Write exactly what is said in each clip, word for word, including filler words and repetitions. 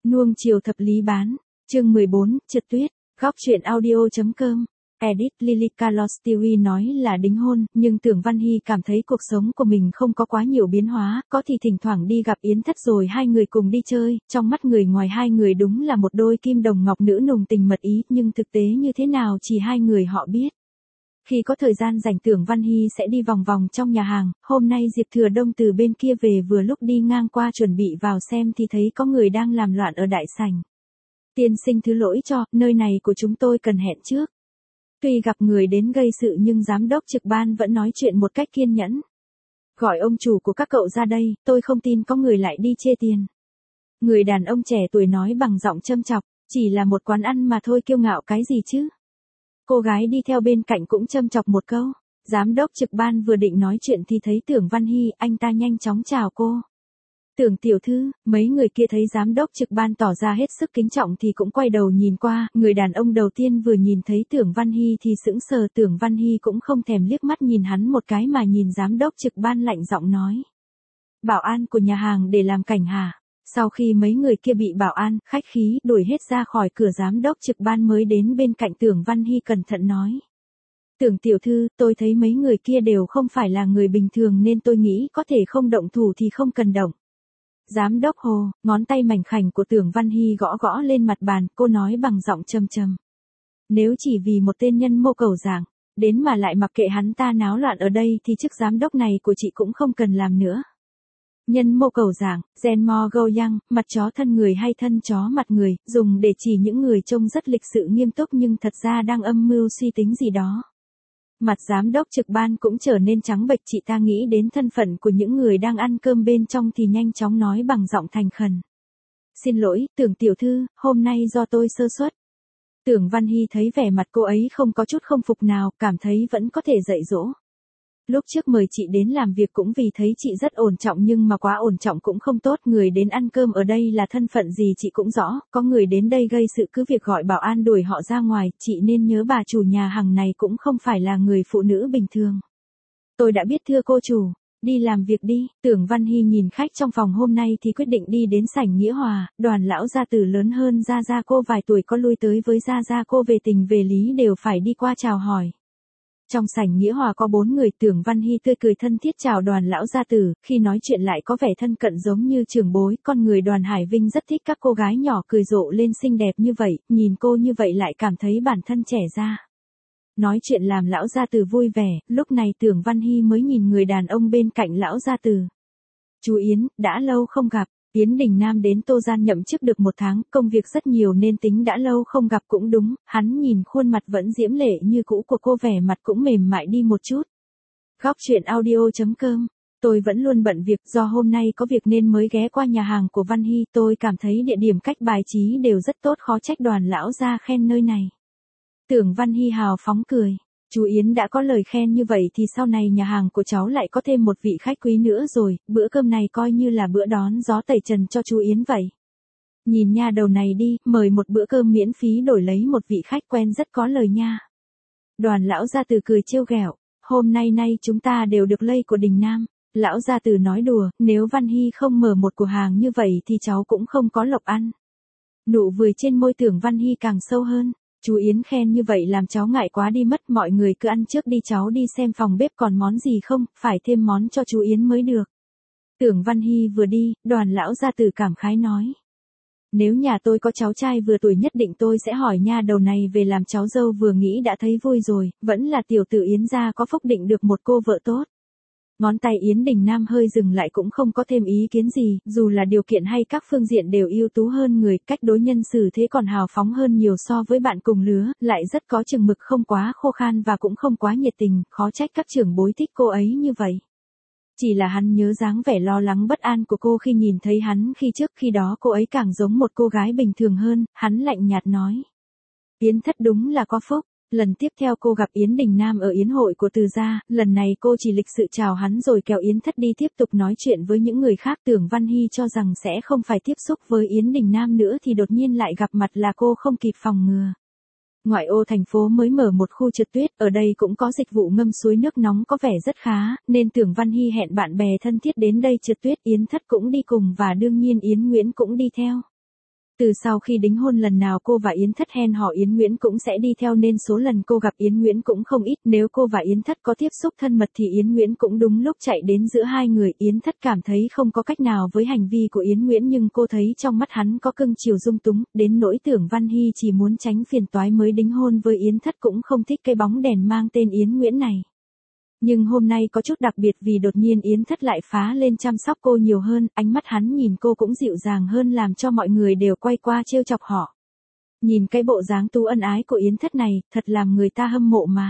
Nuông chiều thập lý bán, chương mười bốn, trượt tuyết, góc truyện audio.com. Edit Lilica Lostewi nói là đính hôn, nhưng Tưởng Văn Hy cảm thấy cuộc sống của mình không có quá nhiều biến hóa, có thì thỉnh thoảng đi gặp Yến Thất rồi hai người cùng đi chơi, trong mắt người ngoài hai người đúng là một đôi kim đồng ngọc nữ nồng tình mật ý, nhưng thực tế như thế nào chỉ hai người họ biết. Khi có thời gian rảnh Tưởng Văn Hy sẽ đi vòng vòng trong nhà hàng, hôm nay Diệp Thừa Đông từ bên kia về vừa lúc đi ngang qua chuẩn bị vào xem thì thấy có người đang làm loạn ở đại sảnh. Tiên sinh thứ lỗi cho, nơi này của chúng tôi cần hẹn trước. Tuy gặp người đến gây sự nhưng giám đốc trực ban vẫn nói chuyện một cách kiên nhẫn. Gọi ông chủ của các cậu ra đây, tôi không tin có người lại đi chê tiền. Người đàn ông trẻ tuổi nói bằng giọng châm chọc, chỉ là một quán ăn mà thôi kiêu ngạo cái gì chứ. Cô gái đi theo bên cạnh cũng châm chọc một câu. Giám đốc trực ban vừa định nói chuyện thì thấy Tưởng Văn Hy, anh ta nhanh chóng chào cô. Tưởng tiểu thư, mấy người kia thấy giám đốc trực ban tỏ ra hết sức kính trọng thì cũng quay đầu nhìn qua, người đàn ông đầu tiên vừa nhìn thấy Tưởng Văn Hy thì sững sờ, Tưởng Văn Hy cũng không thèm liếc mắt nhìn hắn một cái mà nhìn giám đốc trực ban lạnh giọng nói. Bảo an của nhà hàng để làm cảnh hả? Sau khi mấy người kia bị bảo an, khách khí, đuổi hết ra khỏi cửa giám đốc trực ban mới đến bên cạnh Tưởng Văn Hy cẩn thận nói. Tưởng tiểu thư, tôi thấy mấy người kia đều không phải là người bình thường nên tôi nghĩ có thể không động thủ thì không cần động. Giám đốc hồ, ngón tay mảnh khảnh của Tưởng Văn Hy gõ gõ lên mặt bàn, cô nói bằng giọng trầm trầm. Nếu chỉ vì một tên nhân mô cầu dạng, đến mà lại mặc kệ hắn ta náo loạn ở đây thì chức giám đốc này của chị cũng không cần làm nữa. Nhân mô cầu dạng, gen mo go yang, mặt chó thân người hay thân chó mặt người, dùng để chỉ những người trông rất lịch sự nghiêm túc nhưng thật ra đang âm mưu suy tính gì đó. Mặt giám đốc trực ban cũng trở nên trắng bệch, chị ta nghĩ đến thân phận của những người đang ăn cơm bên trong thì nhanh chóng nói bằng giọng thành khẩn. Xin lỗi, Tưởng tiểu thư, hôm nay do tôi sơ suất. Tưởng Văn Hy thấy vẻ mặt cô ấy không có chút không phục nào, cảm thấy vẫn có thể dạy dỗ. Lúc trước mời chị đến làm việc cũng vì thấy chị rất ổn trọng nhưng mà quá ổn trọng cũng không tốt, người đến ăn cơm ở đây là thân phận gì chị cũng rõ, có người đến đây gây sự cứ việc gọi bảo an đuổi họ ra ngoài, chị nên nhớ bà chủ nhà hàng này cũng không phải là người phụ nữ bình thường. Tôi đã biết thưa cô chủ, đi làm việc đi. Tưởng Văn Hy nhìn khách trong phòng hôm nay thì quyết định đi đến sảnh Nghĩa Hòa, đoàn lão gia tử lớn hơn Gia Gia cô vài tuổi có lui tới với Gia Gia cô về tình về lý đều phải đi qua chào hỏi. Trong sảnh Nghĩa Hòa có bốn người, Tưởng Văn Hy tươi cười thân thiết chào đoàn lão gia tử, khi nói chuyện lại có vẻ thân cận giống như trưởng bối, con người Đoàn Hải Vinh rất thích các cô gái nhỏ cười rộ lên xinh đẹp như vậy, nhìn cô như vậy lại cảm thấy bản thân trẻ ra. Nói chuyện làm lão gia tử vui vẻ, lúc này Tưởng Văn Hy mới nhìn người đàn ông bên cạnh lão gia tử. Chú Yến, đã lâu không gặp. Yến Đình Nam đến Tô Gian nhậm chức được một tháng, công việc rất nhiều nên tính đã lâu không gặp cũng đúng, hắn nhìn khuôn mặt vẫn diễm lệ như cũ của cô vẻ mặt cũng mềm mại đi một chút. Góc truyện audio.com. Tôi vẫn luôn bận việc, do hôm nay có việc nên mới ghé qua nhà hàng của Văn Hy, tôi cảm thấy địa điểm cách bài trí đều rất tốt, khó trách đoàn lão ra khen nơi này. Tưởng Văn Hy hào phóng cười. Chú Yến đã có lời khen như vậy thì sau này nhà hàng của cháu lại có thêm một vị khách quý nữa rồi, bữa cơm này coi như là bữa đón gió tẩy trần cho chú Yến vậy. Nhìn nha đầu này đi, mời một bữa cơm miễn phí đổi lấy một vị khách quen rất có lời nha. Đoàn lão gia tử cười trêu ghẹo, hôm nay nay chúng ta đều được lây của Đình Nam. Lão gia tử nói đùa, nếu Văn Hy không mở một cửa hàng như vậy thì cháu cũng không có lộc ăn. Nụ cười trên môi Tưởng Văn Hy càng sâu hơn. Chú Yến khen như vậy làm cháu ngại quá đi mất, mọi người cứ ăn trước đi, cháu đi xem phòng bếp còn món gì không, phải thêm món cho chú Yến mới được. Tưởng Văn Hy vừa đi, đoàn lão gia tử cảm khái nói. Nếu nhà tôi có cháu trai vừa tuổi nhất định tôi sẽ hỏi nha đầu này về làm cháu dâu, vừa nghĩ đã thấy vui rồi, vẫn là tiểu tử Yến gia có phúc định được một cô vợ tốt. Ngón tay Yến Đình Nam hơi dừng lại cũng không có thêm ý kiến gì, dù là điều kiện hay các phương diện đều ưu tú hơn người, cách đối nhân xử thế còn hào phóng hơn nhiều so với bạn cùng lứa, lại rất có chừng mực, không quá khô khan và cũng không quá nhiệt tình, khó trách các trưởng bối thích cô ấy như vậy. Chỉ là hắn nhớ dáng vẻ lo lắng bất an của cô khi nhìn thấy hắn khi trước, khi đó cô ấy càng giống một cô gái bình thường hơn, hắn lạnh nhạt nói. Yến thất đúng là có phúc. Lần tiếp theo cô gặp Yến Đình Nam ở yến hội của Từ gia, lần này cô chỉ lịch sự chào hắn rồi kéo Yến Thất đi tiếp tục nói chuyện với những người khác. Tưởng Văn Hy cho rằng sẽ không phải tiếp xúc với Yến Đình Nam nữa thì đột nhiên lại gặp mặt là cô không kịp phòng ngừa. Ngoại ô thành phố mới mở một khu trượt tuyết, ở đây cũng có dịch vụ ngâm suối nước nóng có vẻ rất khá, nên Tưởng Văn Hy hẹn bạn bè thân thiết đến đây trượt tuyết, Yến Thất cũng đi cùng và đương nhiên Yến Nguyễn cũng đi theo. Từ sau khi đính hôn lần nào cô và Yến Thất hẹn hò Yến Nguyễn cũng sẽ đi theo nên số lần cô gặp Yến Nguyễn cũng không ít. Nếu cô và Yến Thất có tiếp xúc thân mật thì Yến Nguyễn cũng đúng lúc chạy đến giữa hai người. Yến Thất cảm thấy không có cách nào với hành vi của Yến Nguyễn nhưng cô thấy trong mắt hắn có cưng chiều dung túng, đến nỗi Tưởng Văn Hy chỉ muốn tránh phiền toái mới đính hôn với Yến Thất cũng không thích cái bóng đèn mang tên Yến Nguyễn này. Nhưng hôm nay có chút đặc biệt vì đột nhiên Yến Thất lại phá lên chăm sóc cô nhiều hơn, ánh mắt hắn nhìn cô cũng dịu dàng hơn làm cho mọi người đều quay qua trêu chọc họ. Nhìn cái bộ dáng tú ân ái của Yến Thất này, thật làm người ta hâm mộ mà.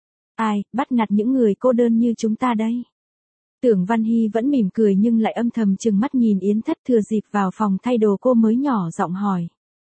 Ai, bắt nạt những người cô đơn như chúng ta đây. Tưởng Văn Hy vẫn mỉm cười nhưng lại âm thầm trừng mắt nhìn Yến Thất. Thừa dịp vào phòng thay đồ cô mới nhỏ giọng hỏi.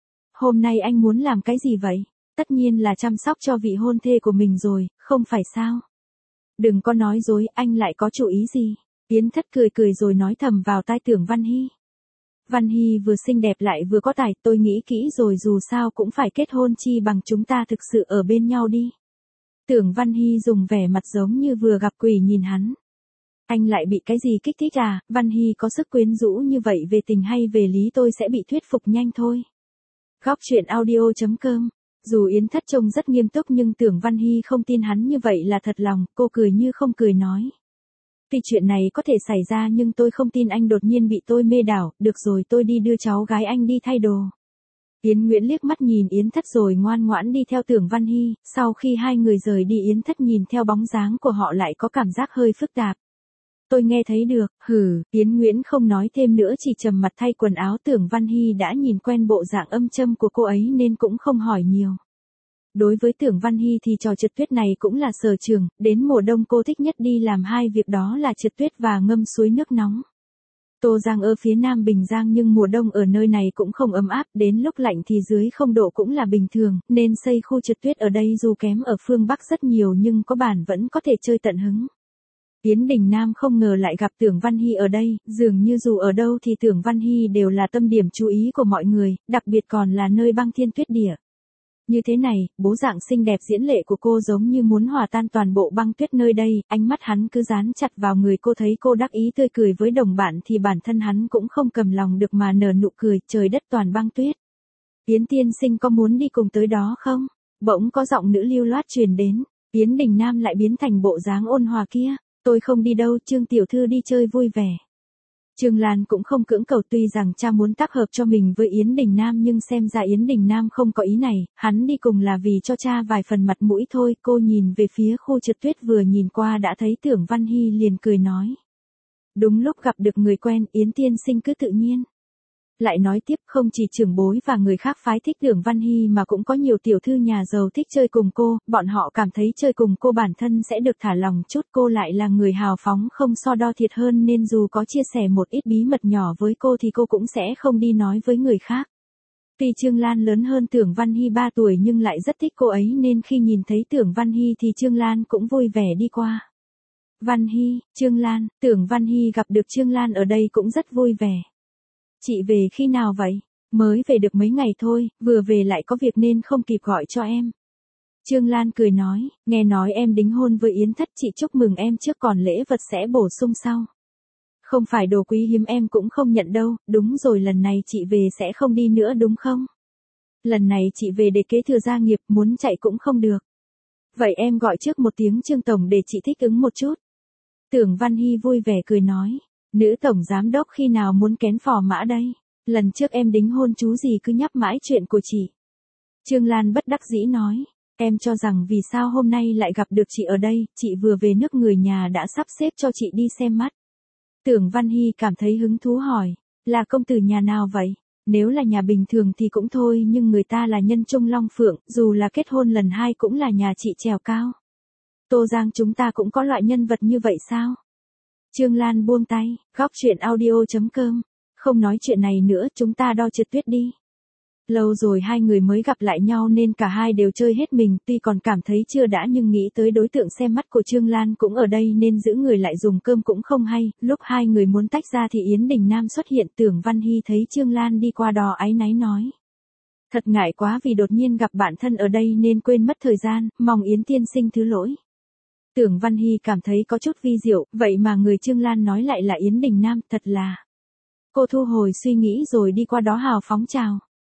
Hôm nay anh muốn làm cái gì vậy? Tất nhiên là chăm sóc cho vị hôn thê của mình rồi, không phải sao? Đừng có nói dối, anh lại có chủ ý gì? Yến Thất cười cười rồi nói thầm vào tai Tưởng Văn Hy. Văn Hy vừa xinh đẹp lại vừa có tài, tôi nghĩ kỹ rồi dù sao cũng phải kết hôn chi bằng chúng ta thực sự ở bên nhau đi. Tưởng Văn Hy dùng vẻ mặt giống như vừa gặp quỷ nhìn hắn. Anh lại bị cái gì kích thích à? Văn Hy có sức quyến rũ như vậy về tình hay về lý tôi sẽ bị thuyết phục nhanh thôi. Góc truyện audio chấm com. Dù Yến Thất trông rất nghiêm túc nhưng Tưởng Văn Hy không tin hắn như vậy là thật lòng, cô cười như không cười nói. Tuy chuyện này có thể xảy ra nhưng tôi không tin anh đột nhiên bị tôi mê đảo, được rồi tôi đi đưa cháu gái anh đi thay đồ. Yến Nguyễn liếc mắt nhìn Yến Thất rồi ngoan ngoãn đi theo Tưởng Văn Hy, sau khi hai người rời đi Yến Thất nhìn theo bóng dáng của họ lại có cảm giác hơi phức tạp. Tôi nghe thấy được, hừ, Yến Nguyễn không nói thêm nữa chỉ trầm mặt thay quần áo. Tưởng Văn Hy đã nhìn quen bộ dạng âm châm của cô ấy nên cũng không hỏi nhiều. Đối với Tưởng Văn Hy thì trò trượt tuyết này cũng là sở trường, đến mùa đông cô thích nhất đi làm hai việc đó là trượt tuyết và ngâm suối nước nóng. Tô Giang ở phía nam Bình Giang nhưng mùa đông ở nơi này cũng không ấm áp, đến lúc lạnh thì dưới không độ cũng là bình thường, nên xây khu trượt tuyết ở đây dù kém ở phương Bắc rất nhiều nhưng có bản vẫn có thể chơi tận hứng. Yến Đình Nam không ngờ lại gặp Tưởng Văn Hy ở đây, dường như dù ở đâu thì Tưởng Văn Hy đều là tâm điểm chú ý của mọi người, đặc biệt còn là nơi băng thiên tuyết địa. Như thế này, bố dạng xinh đẹp diễm lệ của cô giống như muốn hòa tan toàn bộ băng tuyết nơi đây, ánh mắt hắn cứ dán chặt vào người cô thấy cô đắc ý tươi cười với đồng bạn thì bản thân hắn cũng không cầm lòng được mà nở nụ cười, trời đất toàn băng tuyết. Yến tiên sinh có muốn đi cùng tới đó không? Bỗng có giọng nữ lưu loát truyền đến, Yến Đình Nam lại biến thành bộ dáng ôn hòa kia. Tôi không đi đâu, Trương tiểu thư đi chơi vui vẻ. Trương Lan cũng không cưỡng cầu tuy rằng cha muốn tác hợp cho mình với Yến Đình Nam nhưng xem ra Yến Đình Nam không có ý này, hắn đi cùng là vì cho cha vài phần mặt mũi thôi. Cô nhìn về phía khu trượt tuyết vừa nhìn qua đã thấy Tưởng Văn Hy liền cười nói. Đúng lúc gặp được người quen, Yến tiên sinh cứ tự nhiên. Lại nói tiếp không chỉ trưởng bối và người khác phái thích Tưởng Văn Hy mà cũng có nhiều tiểu thư nhà giàu thích chơi cùng cô, bọn họ cảm thấy chơi cùng cô bản thân sẽ được thả lòng chút. Cô lại là người hào phóng không so đo thiệt hơn nên dù có chia sẻ một ít bí mật nhỏ với cô thì cô cũng sẽ không đi nói với người khác. Tuy Trương Lan lớn hơn Tưởng Văn Hy ba tuổi nhưng lại rất thích cô ấy nên khi nhìn thấy Tưởng Văn Hy thì Trương Lan cũng vui vẻ đi qua. Văn Hy, Trương Lan, Tưởng Văn Hy gặp được Trương Lan ở đây cũng rất vui vẻ. Chị về khi nào vậy? Mới về được mấy ngày thôi, vừa về lại có việc nên không kịp gọi cho em. Trương Lan cười nói, nghe nói em đính hôn với Yến Thất, chị chúc mừng em trước còn lễ vật sẽ bổ sung sau. Không phải đồ quý hiếm em cũng không nhận đâu, đúng rồi lần này chị về sẽ không đi nữa đúng không? Lần này chị về để kế thừa gia nghiệp, muốn chạy cũng không được. Vậy em gọi trước một tiếng Trương Tổng để chị thích ứng một chút. Tưởng Văn Hy vui vẻ cười nói. Nữ tổng giám đốc khi nào muốn kén phò mã đây? Lần trước em đính hôn chú gì cứ nhắc mãi chuyện của chị. Trương Lan bất đắc dĩ nói. Em cho rằng vì sao hôm nay lại gặp được chị ở đây, chị vừa về nước người nhà đã sắp xếp cho chị đi xem mắt. Tưởng Văn Hy cảm thấy hứng thú hỏi. Là công tử nhà nào vậy? Nếu là nhà bình thường thì cũng thôi nhưng người ta là nhân trung long phượng, dù là kết hôn lần hai cũng là nhà chị trèo cao. Tô Giang chúng ta cũng có loại nhân vật như vậy sao? Trương Lan buông tay, góc truyện audio chấm com. Không nói chuyện này nữa, chúng ta đo trượt tuyết đi. Lâu rồi hai người mới gặp lại nhau nên cả hai đều chơi hết mình, tuy còn cảm thấy chưa đã nhưng nghĩ tới đối tượng xem mắt của Trương Lan cũng ở đây nên giữ người lại dùng cơm cũng không hay. Lúc hai người muốn tách ra thì Yến Đình Nam xuất hiện. Tưởng Văn Hy thấy Trương Lan đi qua đó áy náy nói. Thật ngại quá vì đột nhiên gặp bạn thân ở đây nên quên mất thời gian, mong Yến tiên sinh thứ lỗi. Tưởng Văn Hy cảm thấy có chút vi diệu, vậy mà người Trương Lan nói lại là Yến Đình Nam, thật là. Cô thu hồi suy nghĩ rồi đi qua đó hào phóng chào.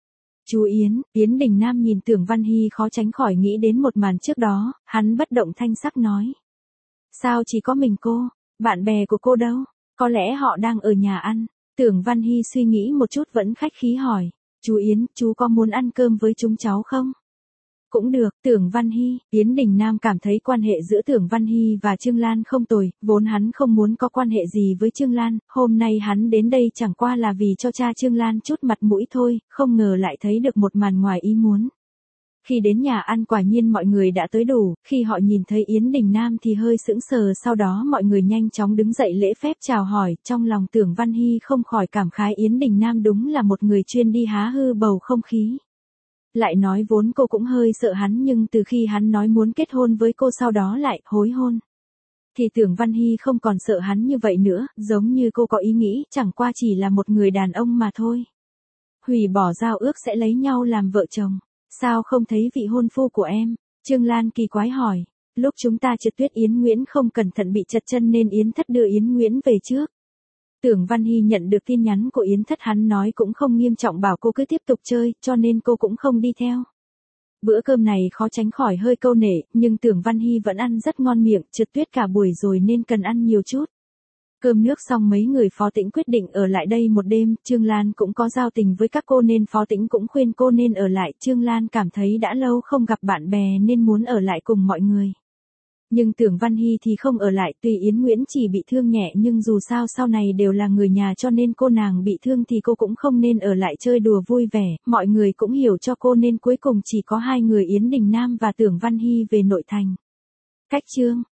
Chú Yến, Yến Đình Nam nhìn Tưởng Văn Hy khó tránh khỏi nghĩ đến một màn trước đó, hắn bất động thanh sắc nói. Sao chỉ có mình cô, bạn bè của cô đâu, có lẽ họ đang ở nhà ăn. Tưởng Văn Hy suy nghĩ một chút vẫn khách khí hỏi. Chú Yến, chú có muốn ăn cơm với chúng cháu không? Cũng được, Tưởng Văn Hy, Yến Đình Nam cảm thấy quan hệ giữa Tưởng Văn Hy và Trương Lan không tồi, vốn hắn không muốn có quan hệ gì với Trương Lan, hôm nay hắn đến đây chẳng qua là vì cho cha Trương Lan chút mặt mũi thôi, không ngờ lại thấy được một màn ngoài ý muốn. Khi đến nhà ăn quả nhiên mọi người đã tới đủ, khi họ nhìn thấy Yến Đình Nam thì hơi sững sờ, sau đó mọi người nhanh chóng đứng dậy lễ phép chào hỏi, trong lòng Tưởng Văn Hy không khỏi cảm khái Yến Đình Nam đúng là một người chuyên đi há hư bầu không khí. Lại nói vốn cô cũng hơi sợ hắn nhưng từ khi hắn nói muốn kết hôn với cô sau đó lại hối hôn. Thì Tưởng Văn Hy không còn sợ hắn như vậy nữa, giống như cô có ý nghĩ chẳng qua chỉ là một người đàn ông mà thôi. Hủy bỏ giao ước sẽ lấy nhau làm vợ chồng. Sao không thấy vị hôn phu của em? Trương Lan kỳ quái hỏi. Lúc chúng ta trượt tuyết Yến Nguyễn không cẩn thận bị chật chân nên Yến Thất đưa Yến Nguyễn về trước. Tưởng Văn Hy nhận được tin nhắn của Yến Thất, hắn nói cũng không nghiêm trọng bảo cô cứ tiếp tục chơi, cho nên cô cũng không đi theo. Bữa cơm này khó tránh khỏi hơi câu nể, nhưng Tưởng Văn Hy vẫn ăn rất ngon miệng, trượt tuyết cả buổi rồi nên cần ăn nhiều chút. Cơm nước xong mấy người Phó Tĩnh quyết định ở lại đây một đêm, Trương Lan cũng có giao tình với các cô nên Phó Tĩnh cũng khuyên cô nên ở lại, Trương Lan cảm thấy đã lâu không gặp bạn bè nên muốn ở lại cùng mọi người. Nhưng Tưởng Văn Hy thì không ở lại, tuy Yến Nguyễn chỉ bị thương nhẹ nhưng dù sao sau này đều là người nhà cho nên cô nàng bị thương thì cô cũng không nên ở lại chơi đùa vui vẻ, mọi người cũng hiểu cho cô nên cuối cùng chỉ có hai người Yến Đình Nam và Tưởng Văn Hy về nội thành. Cách chương